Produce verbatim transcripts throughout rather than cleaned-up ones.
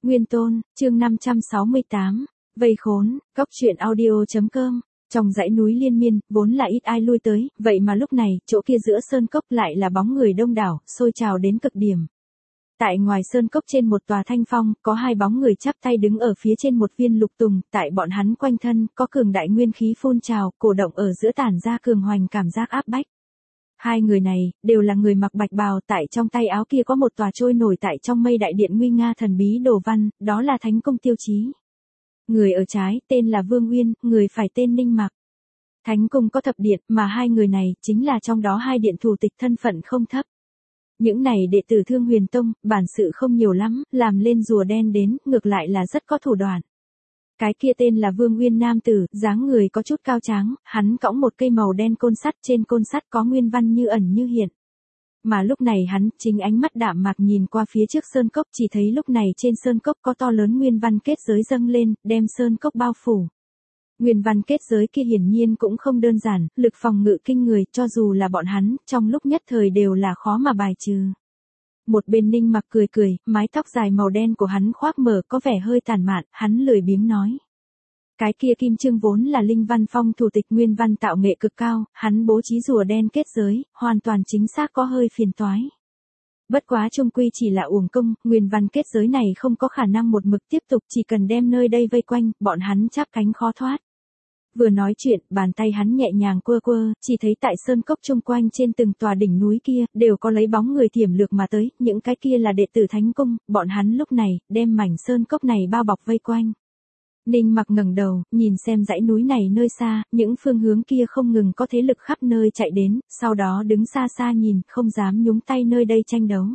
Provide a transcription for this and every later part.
Nguyên Tôn, chương năm trăm sáu mươi tám, vây khốn, góc truyện audio.com. Trong dãy núi liên miên, vốn là ít ai lui tới, vậy mà lúc này, chỗ kia giữa sơn cốc lại là bóng người đông đảo, sôi trào đến cực điểm. Tại ngoài sơn cốc trên một tòa thanh phong, có hai bóng người chắp tay đứng ở phía trên một viên lục tùng, tại bọn hắn quanh thân, có cường đại nguyên khí phun trào, cổ động ở giữa tản ra cường hoành cảm giác áp bách. Hai người này, đều là người mặc bạch bào, tại trong tay áo kia có một tòa trôi nổi tại trong mây đại điện nguy nga thần bí đồ văn, đó là thánh cung tiêu chí. Người ở trái, tên là Vương Uyên, người phải tên Ninh Mặc. Thánh cung có thập điện, mà hai người này, chính là trong đó hai điện thủ tịch thân phận không thấp. Những này đệ tử Thương Huyền Tông, bản sự không nhiều lắm, làm lên rùa đen đến, ngược lại là rất có thủ đoạn. Cái kia tên là Vương Uyên nam tử, dáng người có chút cao tráng, hắn cõng một cây màu đen côn sắt, trên côn sắt có nguyên văn như ẩn như hiện. Mà lúc này hắn, chính ánh mắt đạm mạc nhìn qua phía trước sơn cốc, chỉ thấy lúc này trên sơn cốc có to lớn nguyên văn kết giới dâng lên, đem sơn cốc bao phủ. Nguyên văn kết giới kia hiển nhiên cũng không đơn giản, lực phòng ngự kinh người, cho dù là bọn hắn, trong lúc nhất thời đều là khó mà bài trừ. Một bên Ninh Mặc cười cười, mái tóc dài màu đen của hắn khoác mở có vẻ hơi tàn mạn, hắn lười biếng nói. Cái kia Kim Trương vốn là Linh Văn Phong thủ tịch nguyên văn tạo nghệ cực cao, hắn bố trí rùa đen kết giới, hoàn toàn chính xác có hơi phiền toái. Bất quá chung quy chỉ là uổng công, nguyên văn kết giới này không có khả năng một mực tiếp tục, chỉ cần đem nơi đây vây quanh, bọn hắn chắp cánh khó thoát. Vừa nói chuyện, bàn tay hắn nhẹ nhàng quơ quơ, chỉ thấy tại sơn cốc chung quanh trên từng tòa đỉnh núi kia, đều có lấy bóng người thiểm lược mà tới, những cái kia là đệ tử thánh cung, bọn hắn lúc này, đem mảnh sơn cốc này bao bọc vây quanh. Ninh Mặc ngẩng đầu, nhìn xem dãy núi này nơi xa, những phương hướng kia không ngừng có thế lực khắp nơi chạy đến, sau đó đứng xa xa nhìn, không dám nhúng tay nơi đây tranh đấu.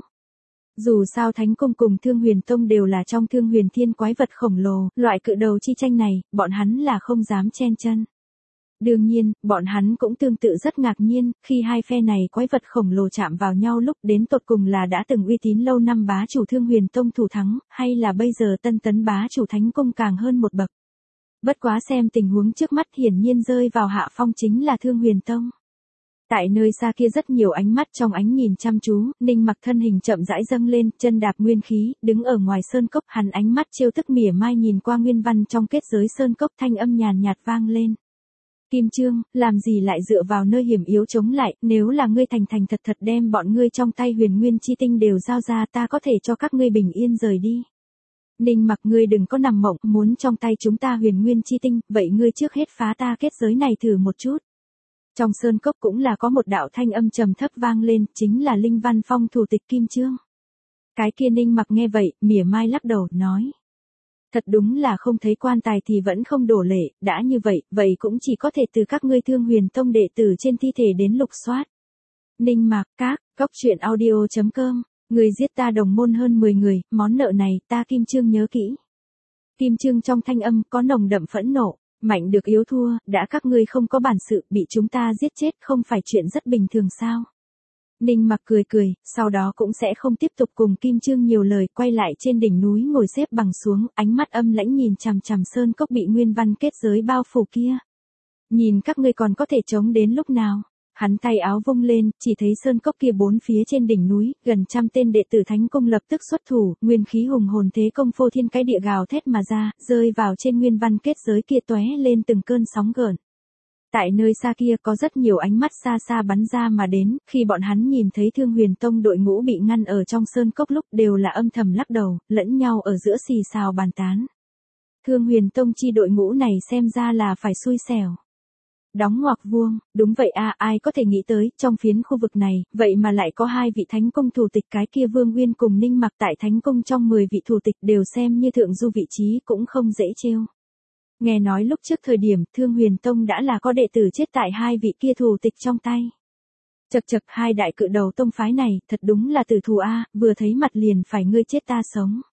Dù sao Thánh Cung cùng Thương Huyền Tông đều là trong Thương Huyền Thiên quái vật khổng lồ, loại cự đầu chi tranh này, bọn hắn là không dám chen chân. Đương nhiên, bọn hắn cũng tương tự rất ngạc nhiên, khi hai phe này quái vật khổng lồ chạm vào nhau lúc đến tột cùng là đã từng uy tín lâu năm bá chủ Thương Huyền Tông thủ thắng, hay là bây giờ tân tấn bá chủ Thánh Cung càng hơn một bậc. Bất quá xem tình huống trước mắt hiển nhiên rơi vào hạ phong chính là Thương Huyền Tông. Tại nơi xa kia rất nhiều ánh mắt trong ánh nhìn chăm chú, Ninh Mặc thân hình chậm rãi dâng lên, chân đạp nguyên khí, đứng ở ngoài sơn cốc, hắn ánh mắt trêu tức mỉa mai nhìn qua nguyên văn trong kết giới sơn cốc, thanh âm nhàn nhạt vang lên. Kim Trương, làm gì lại dựa vào nơi hiểm yếu chống lại, nếu là ngươi thành thành thật thật đem bọn ngươi trong tay huyền nguyên chi tinh đều giao ra, ta có thể cho các ngươi bình yên rời đi. Ninh Mặc, ngươi đừng có nằm mộng, muốn trong tay chúng ta huyền nguyên chi tinh, vậy ngươi trước hết phá ta kết giới này thử một chút. Trong sơn cốc cũng là có một đạo thanh âm trầm thấp vang lên, chính là Linh Văn Phong thủ tịch Kim Trương. Cái kia Ninh Mặc nghe vậy, mỉa mai lắc đầu, nói. Thật đúng là không thấy quan tài thì vẫn không đổ lệ, đã như vậy, vậy cũng chỉ có thể từ các ngươi Thương Huyền Tông đệ tử trên thi thể đến lục soát. Ninh Mặc, các, góc truyện audio.com, người giết ta đồng môn hơn mười người, món nợ này, ta Kim Trương nhớ kỹ. Kim Trương trong thanh âm có nồng đậm phẫn nộ. Mạnh được yếu thua, đã các ngươi không có bản sự, bị chúng ta giết chết không phải chuyện rất bình thường sao? Ninh Mặc cười cười, sau đó cũng sẽ không tiếp tục cùng Kim Trương nhiều lời, quay lại trên đỉnh núi ngồi xếp bằng xuống, ánh mắt âm lãnh nhìn chằm chằm sơn cốc bị nguyên văn kết giới bao phủ kia. Nhìn các ngươi còn có thể chống đến lúc nào? Hắn tay áo vung lên, chỉ thấy sơn cốc kia bốn phía trên đỉnh núi, gần trăm tên đệ tử Thánh Cung lập tức xuất thủ, nguyên khí hùng hồn thế công phô thiên cái địa gào thét mà ra, rơi vào trên nguyên văn kết giới kia tóe lên từng cơn sóng gợn. Tại nơi xa kia có rất nhiều ánh mắt xa xa bắn ra mà đến, khi bọn hắn nhìn thấy Thương Huyền Tông đội ngũ bị ngăn ở trong sơn cốc lúc đều là âm thầm lắc đầu, lẫn nhau ở giữa xì xào bàn tán. Thương Huyền Tông chi đội ngũ này xem ra là phải xui xẻo. Đóng ngoặc vuông, đúng vậy a, à, ai có thể nghĩ tới, trong phiến khu vực này, vậy mà lại có hai vị Thánh Cung thủ tịch, cái kia Vương Uyên cùng Ninh Mặc tại Thánh Cung trong mười vị thủ tịch đều xem như thượng du vị trí cũng không dễ trêu. Nghe nói lúc trước thời điểm Thương Huyền Tông đã là có đệ tử chết tại hai vị kia thủ tịch trong tay. Chật chật, hai đại cự đầu tông phái này, thật đúng là tử thù a, vừa thấy mặt liền phải ngươi chết ta sống.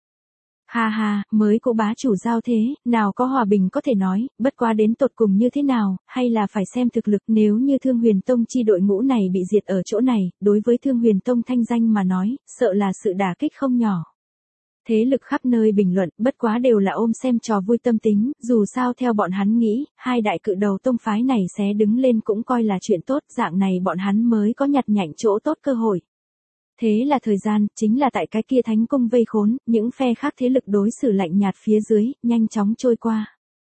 Ha ha, mới cô bá chủ giao thế, nào có hòa bình có thể nói, bất quá đến tột cùng như thế nào, hay là phải xem thực lực, nếu như Thương Huyền Tông chi đội ngũ này bị diệt ở chỗ này, đối với Thương Huyền Tông thanh danh mà nói, sợ là sự đả kích không nhỏ. Thế lực khắp nơi bình luận, bất quá đều là ôm xem trò vui tâm tính, dù sao theo bọn hắn nghĩ, hai đại cự đầu tông phái này sẽ đứng lên cũng coi là chuyện tốt, dạng này bọn hắn mới có nhặt nhạnh chỗ tốt cơ hội. Thế là thời gian, chính là tại cái kia thánh cung vây khốn, những phe khác thế lực đối xử lạnh nhạt phía dưới, nhanh chóng trôi qua.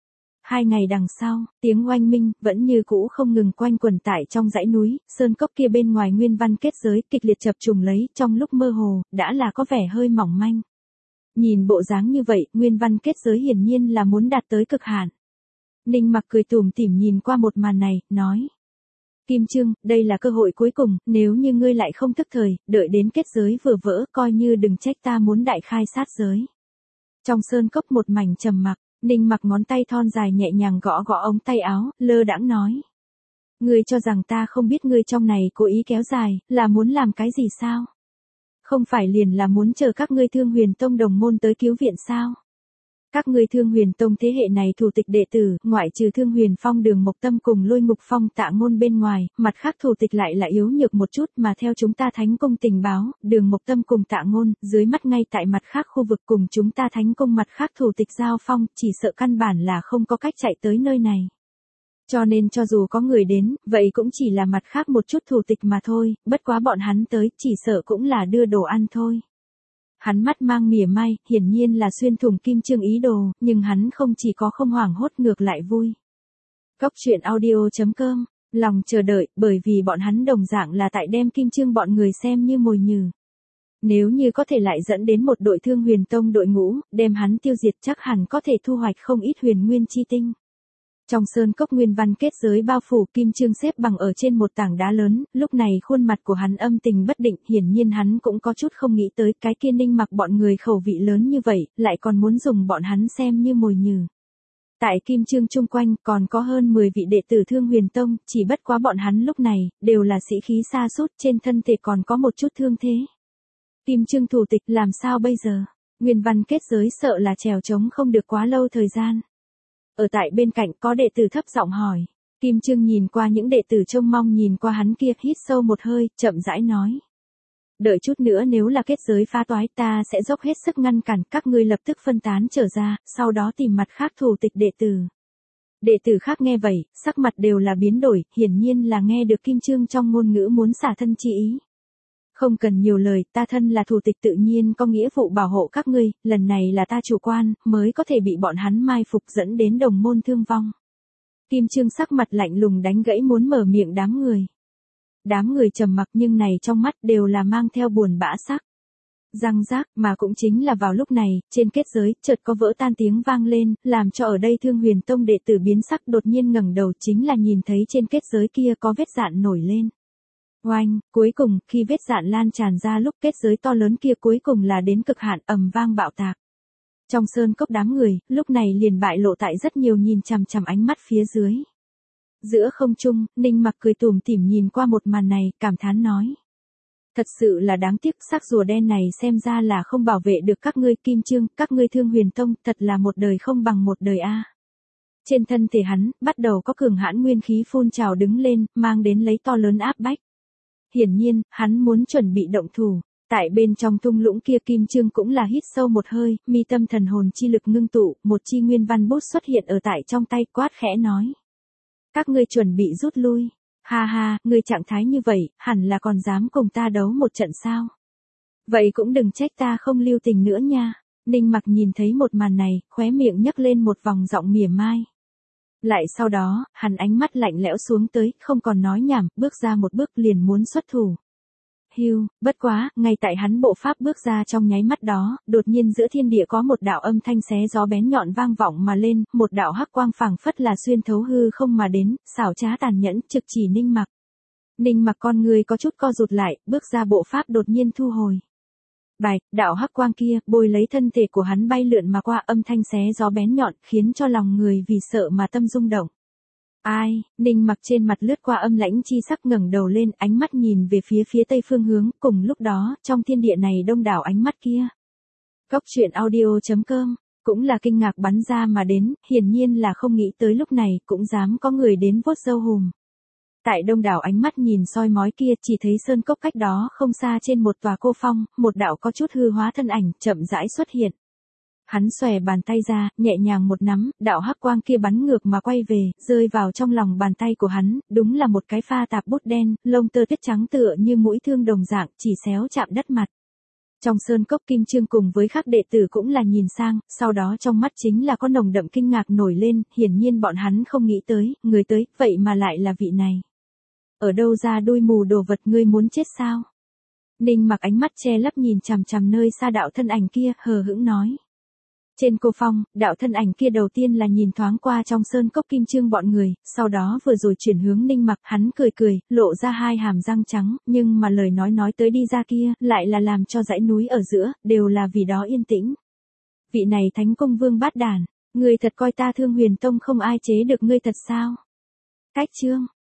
Hai ngày đằng sau, tiếng oanh minh, vẫn như cũ không ngừng quanh quẩn tại trong dãy núi, sơn cốc kia bên ngoài nguyên văn kết giới, kịch liệt chập trùng lấy, trong lúc mơ hồ, đã là có vẻ hơi mỏng manh. Nhìn bộ dáng như vậy, nguyên văn kết giới hiển nhiên là muốn đạt tới cực hạn. Ninh Mặc cười tủm tỉm nhìn qua một màn này, nói. Kim Trương, đây là cơ hội cuối cùng, nếu như ngươi lại không thức thời, đợi đến kết giới vừa vỡ, coi như đừng trách ta muốn đại khai sát giới. Trong sơn cốc một mảnh trầm mặc, Ninh Mặc ngón tay thon dài nhẹ nhàng gõ gõ ống tay áo, lơ đãng nói. Ngươi cho rằng ta không biết ngươi trong này cố ý kéo dài, là muốn làm cái gì sao? Không phải liền là muốn chờ các ngươi Thương Huyền Tông đồng môn tới cứu viện sao? Các ngươi Thương Huyền Tông thế hệ này thủ tịch đệ tử, ngoại trừ Thương Huyền Phong Đường Mộc Tâm cùng Lôi Ngục Phong Tạ Ngôn bên ngoài, mặt khác thủ tịch lại là yếu nhược một chút, mà theo chúng ta Thánh Cung tình báo, Đường Mộc Tâm cùng Tạ Ngôn, dưới mắt ngay tại mặt khác khu vực cùng chúng ta Thánh Cung mặt khác thủ tịch giao phong, chỉ sợ căn bản là không có cách chạy tới nơi này. Cho nên cho dù có người đến, vậy cũng chỉ là mặt khác một chút thủ tịch mà thôi, bất quá bọn hắn tới, chỉ sợ cũng là đưa đồ ăn thôi. Hắn mắt mang mỉa mai, hiển nhiên là xuyên thủng Kim Trương ý đồ, nhưng hắn không chỉ có không hoảng hốt ngược lại vui. Cốc truyện audio chấm com, lòng chờ đợi, bởi vì bọn hắn đồng dạng là tại đem Kim Trương bọn người xem như mồi nhử. Nếu như có thể lại dẫn đến một đội Thương Huyền Tông đội ngũ, đem hắn tiêu diệt chắc hẳn có thể thu hoạch không ít huyền nguyên chi tinh. Trong sơn cốc nguyên văn kết giới bao phủ, Kim Trương xếp bằng ở trên một tảng đá lớn, lúc này khuôn mặt của hắn âm tình bất định, hiển nhiên hắn cũng có chút không nghĩ tới cái kia Ninh Mặc bọn người khẩu vị lớn như vậy, lại còn muốn dùng bọn hắn xem như mồi nhử. Tại Kim Trương chung quanh còn có hơn mười vị đệ tử Thương Huyền Tông, chỉ bất quá bọn hắn lúc này, đều là sĩ khí sa sút, trên thân thể còn có một chút thương thế. Kim Trương thủ tịch làm sao bây giờ? Nguyên văn kết giới sợ là trèo trống không được quá lâu thời gian. Ở tại bên cạnh có đệ tử thấp giọng hỏi. Kim Trương nhìn qua những đệ tử trông mong nhìn qua hắn kia, hít sâu một hơi, chậm rãi nói. Đợi chút nữa nếu là kết giới phá toái ta sẽ dốc hết sức ngăn cản, các ngươi lập tức phân tán trở ra, sau đó tìm mặt khác thủ tịch đệ tử. Đệ tử khác nghe vậy, sắc mặt đều là biến đổi, hiển nhiên là nghe được Kim Trương trong ngôn ngữ muốn xả thân chi ý. Không cần nhiều lời, ta thân là thủ tịch tự nhiên có nghĩa vụ bảo hộ các ngươi, lần này là ta chủ quan, mới có thể bị bọn hắn mai phục dẫn đến đồng môn thương vong. Kim Trương sắc mặt lạnh lùng đánh gãy muốn mở miệng đám người. Đám người trầm mặc nhưng này trong mắt đều là mang theo buồn bã sắc. Răng rác, mà cũng chính là vào lúc này, trên kết giới, chợt có vỡ tan tiếng vang lên, làm cho ở đây Thương Huyền Tông đệ tử biến sắc, đột nhiên ngẩng đầu chính là nhìn thấy trên kết giới kia có vết dạn nổi lên. Oanh, cuối cùng, khi vết dạn lan tràn ra lúc kết giới to lớn kia cuối cùng là đến cực hạn, ầm vang bạo tạc. Trong sơn cốc đám người, lúc này liền bại lộ tại rất nhiều nhìn chằm chằm ánh mắt phía dưới. Giữa không trung, Ninh Mặc cười tủm tỉm nhìn qua một màn này, cảm thán nói. Thật sự là đáng tiếc, xác rùa đen này xem ra là không bảo vệ được các ngươi Kim Trương, các ngươi Thương Huyền Tông, thật là một đời không bằng một đời a. Trên thân thể hắn, bắt đầu có cường hãn nguyên khí phun trào đứng lên, mang đến lấy to lớn áp bách. Hiển nhiên, hắn muốn chuẩn bị động thủ. Tại bên trong thung lũng kia Kim Trương cũng là hít sâu một hơi, mi tâm thần hồn chi lực ngưng tụ, một chi nguyên văn bút xuất hiện ở tại trong tay, quát khẽ nói. Các ngươi chuẩn bị rút lui. Ha ha, ngươi trạng thái như vậy, hẳn là còn dám cùng ta đấu một trận sao? Vậy cũng đừng trách ta không lưu tình nữa nha. Ninh Mặc nhìn thấy một màn này, khóe miệng nhấc lên một vòng giọng mỉa mai. Lại sau đó, hắn ánh mắt lạnh lẽo xuống tới, không còn nói nhảm, bước ra một bước liền muốn xuất thủ. Hưu, bất quá, ngay tại hắn bộ pháp bước ra trong nháy mắt đó, đột nhiên giữa thiên địa có một đạo âm thanh xé gió bén nhọn vang vọng mà lên, một đạo hắc quang phảng phất là xuyên thấu hư không mà đến, xảo trá tàn nhẫn, trực chỉ Ninh Mặc. Ninh Mặc con người có chút co rụt lại, bước ra bộ pháp đột nhiên thu hồi. Bài, đạo hắc quang kia, bôi lấy thân thể của hắn bay lượn mà qua, âm thanh xé gió bén nhọn, khiến cho lòng người vì sợ mà tâm rung động. Ai, Ninh Mặc trên mặt lướt qua âm lãnh chi sắc, ngẩng đầu lên, ánh mắt nhìn về phía phía tây phương hướng, cùng lúc đó, trong thiên địa này đông đảo ánh mắt kia. Cốc truyện audio chấm com, cũng là kinh ngạc bắn ra mà đến, hiển nhiên là không nghĩ tới lúc này, cũng dám có người đến vuốt râu hùm. Tại đông đảo ánh mắt nhìn soi mói kia, chỉ thấy sơn cốc cách đó không xa trên một tòa cô phong, một đạo có chút hư hóa thân ảnh, chậm rãi xuất hiện. Hắn xòe bàn tay ra, nhẹ nhàng một nắm, đạo hắc quang kia bắn ngược mà quay về, rơi vào trong lòng bàn tay của hắn, đúng là một cái pha tạp bút đen, lông tơ tuyết trắng tựa như mũi thương đồng dạng, chỉ xéo chạm đất mặt. Trong sơn cốc Kim Trương cùng với các đệ tử cũng là nhìn sang, sau đó trong mắt chính là có nồng đậm kinh ngạc nổi lên, hiển nhiên bọn hắn không nghĩ tới, người tới, vậy mà lại là vị này. Ở đâu ra đôi mù đồ vật, ngươi muốn chết sao? Ninh Mặc ánh mắt che lấp nhìn chằm chằm nơi xa đạo thân ảnh kia, hờ hững nói. Trên cô phong, đạo thân ảnh kia đầu tiên là nhìn thoáng qua trong sơn cốc Kim Trương bọn người, sau đó vừa rồi chuyển hướng Ninh Mặc, hắn cười cười, lộ ra hai hàm răng trắng, nhưng mà lời nói nói tới đi ra kia, lại là làm cho dãy núi ở giữa, đều là vì đó yên tĩnh. Vị này Thánh Công Vương bát đàn, ngươi thật coi ta Thương Huyền Tông không ai chế được ngươi thật sao? Cách Trương,